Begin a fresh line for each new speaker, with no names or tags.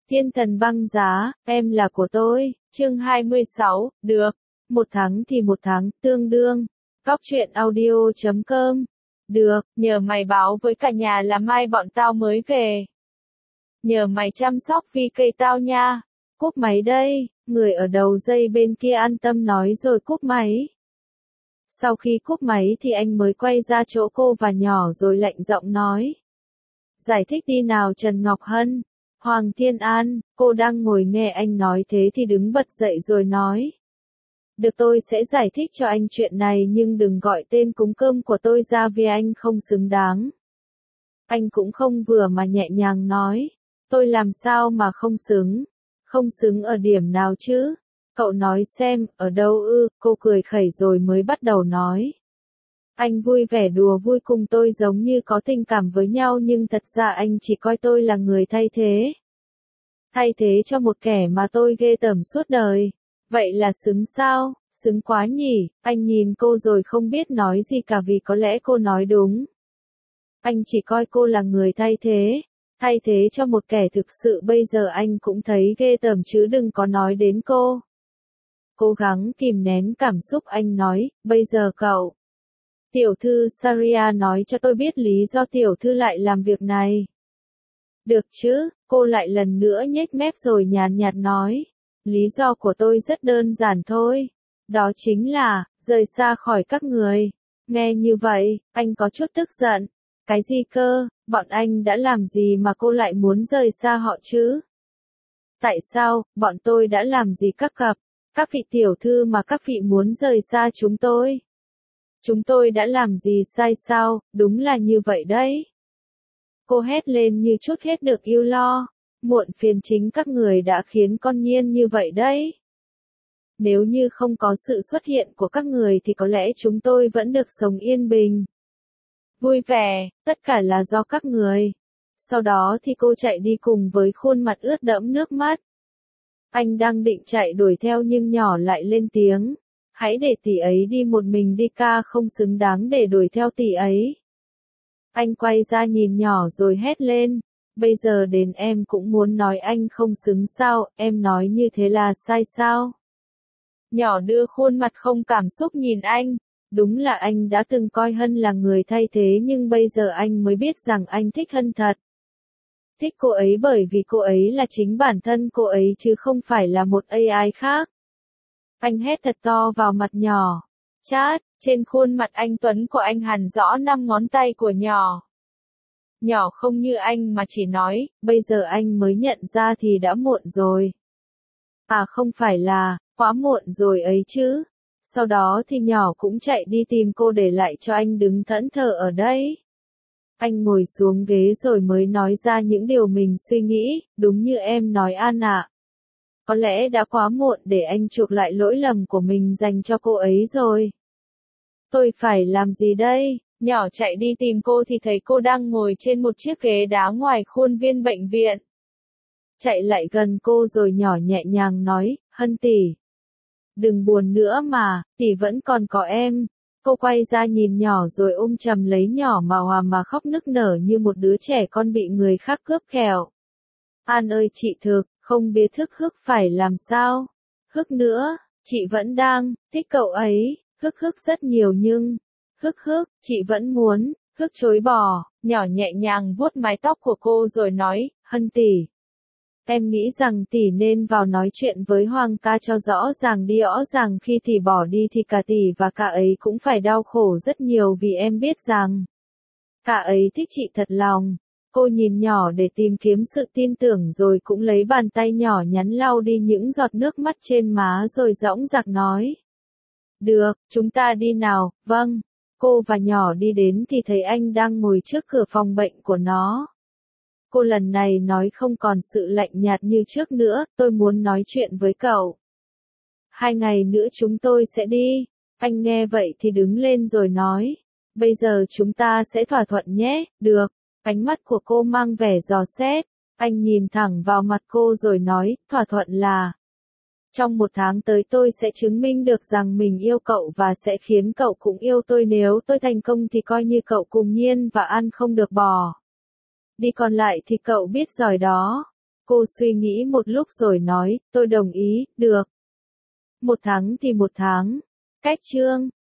Thiên thần băng giá, em là của tôi, chương 26, được. Một tháng thì một tháng, tương đương. Góc truyện audio.com. Được, nhờ mày báo với cả nhà là mai bọn tao mới về. Nhờ mày chăm sóc vì cây tao nha. Cúp máy đây, người ở đầu dây bên kia an tâm nói rồi cúp máy. Sau khi cúp máy thì anh mới quay ra chỗ cô và nhỏ rồi lạnh giọng nói. Giải thích đi nào Trần Ngọc Hân. Hoàng Thiên An, cô đang ngồi nghe anh nói thế thì đứng bật dậy rồi nói. Được, tôi sẽ giải thích cho anh chuyện này nhưng đừng gọi tên cúng cơm của tôi ra vì anh không xứng đáng. Anh cũng không vừa mà nhẹ nhàng nói. Tôi làm sao mà không xứng? Không xứng ở điểm nào chứ? Cậu nói xem, ở đâu ư? Cô cười khẩy rồi mới bắt đầu nói. Anh vui vẻ đùa vui cùng tôi giống như có tình cảm với nhau nhưng thật ra anh chỉ coi tôi là người thay thế. Thay thế cho một kẻ mà tôi ghê tởm suốt đời. Vậy là xứng sao? Xứng quá nhỉ? Anh nhìn cô rồi không biết nói gì cả vì có lẽ cô nói đúng. Anh chỉ coi cô là người thay thế. Thay thế cho một kẻ thực sự bây giờ anh cũng thấy ghê tởm chứ đừng có nói đến cô. Cố gắng kìm nén cảm xúc anh nói, bây giờ cậu. Tiểu thư Saria nói cho tôi biết lý do tiểu thư lại làm việc này. Được chứ, cô lại lần nữa nhếch mép rồi nhàn nhạt nói. Lý do của tôi rất đơn giản thôi. Đó chính là, rời xa khỏi các người. Nghe như vậy, anh có chút tức giận. Cái gì cơ, bọn anh đã làm gì mà cô lại muốn rời xa họ chứ? Tại sao, bọn tôi đã làm gì các cặp? Các vị tiểu thư mà các vị muốn rời xa chúng tôi? Chúng tôi đã làm gì sai sao, đúng là như vậy đấy. Cô hét lên như chút hết được ưu lo. Muộn phiền chính các người đã khiến con Nhiên như vậy đấy. Nếu như không có sự xuất hiện của các người thì có lẽ chúng tôi vẫn được sống yên bình. Vui vẻ, tất cả là do các người. Sau đó thì cô chạy đi cùng với khuôn mặt ướt đẫm nước mắt. Anh đang định chạy đuổi theo nhưng nhỏ lại lên tiếng. Hãy để tỷ ấy đi một mình đi, ca không xứng đáng để đuổi theo tỷ ấy. Anh quay ra nhìn nhỏ rồi hét lên. Bây giờ đến em cũng muốn nói anh không xứng sao, em nói như thế là sai sao? Nhỏ đưa khuôn mặt không cảm xúc nhìn anh. Đúng là anh đã từng coi Hân là người thay thế nhưng bây giờ anh mới biết rằng anh thích Hân thật. Thích cô ấy bởi vì cô ấy là chính bản thân cô ấy chứ không phải là một AI khác. Anh hét thật to vào mặt nhỏ. Chát, trên khuôn mặt anh tuấn của anh hằn rõ 5 ngón tay của nhỏ. Nhỏ không như anh mà chỉ nói, bây giờ anh mới nhận ra thì đã muộn rồi. À không phải là, quá muộn rồi ấy chứ. Sau đó thì nhỏ cũng chạy đi tìm cô để lại cho anh đứng thẫn thờ ở đây. Anh ngồi xuống ghế rồi mới nói ra những điều mình suy nghĩ, đúng như em nói An ạ. Có lẽ đã quá muộn để anh chuộc lại lỗi lầm của mình dành cho cô ấy rồi. Tôi phải làm gì đây? Nhỏ chạy đi tìm cô thì thấy cô đang ngồi trên một chiếc ghế đá ngoài khuôn viên bệnh viện. Chạy lại gần cô rồi nhỏ nhẹ nhàng nói, Hân tỷ. Đừng buồn nữa mà, tỷ vẫn còn có em. Cô quay ra nhìn nhỏ rồi ôm chầm lấy nhỏ mà hòa mà khóc nức nở như một đứa trẻ con bị người khác cướp kẹo. An ơi chị thực, không biết hức phải làm sao. Hức nữa, chị vẫn đang thích cậu ấy, hức rất nhiều nhưng, hức chị vẫn muốn, hức chối bỏ. Nhỏ nhẹ nhàng vuốt mái tóc của cô rồi nói, Hân tỷ. Em nghĩ rằng tỷ nên vào nói chuyện với Hoàng ca cho rõ ràng đi, rõ ràng khi tỷ bỏ đi thì cả tỷ và cả ấy cũng phải đau khổ rất nhiều vì em biết rằng cả ấy thích chị thật lòng. Cô nhìn nhỏ để tìm kiếm sự tin tưởng rồi cũng lấy bàn tay nhỏ nhắn lau đi những giọt nước mắt trên má rồi dõng dạc nói. Được, chúng ta đi nào, vâng. Cô và nhỏ đi đến thì thấy anh đang ngồi trước cửa phòng bệnh của nó. Cô lần này nói không còn sự lạnh nhạt như trước nữa, tôi muốn nói chuyện với cậu. 2 ngày nữa chúng tôi sẽ đi. Anh nghe vậy thì đứng lên rồi nói. Bây giờ chúng ta sẽ thỏa thuận nhé, được. Ánh mắt của cô mang vẻ dò xét. Anh nhìn thẳng vào mặt cô rồi nói, thỏa thuận là. Trong 1 tháng tới tôi sẽ chứng minh được rằng mình yêu cậu và sẽ khiến cậu cũng yêu tôi, nếu tôi thành công thì coi như cậu cùng Nhiên và An không được bỏ. Đi còn lại thì cậu biết rồi đó. Cô suy nghĩ một lúc rồi nói, tôi đồng ý, được. 1 tháng thì 1 tháng. Cách chương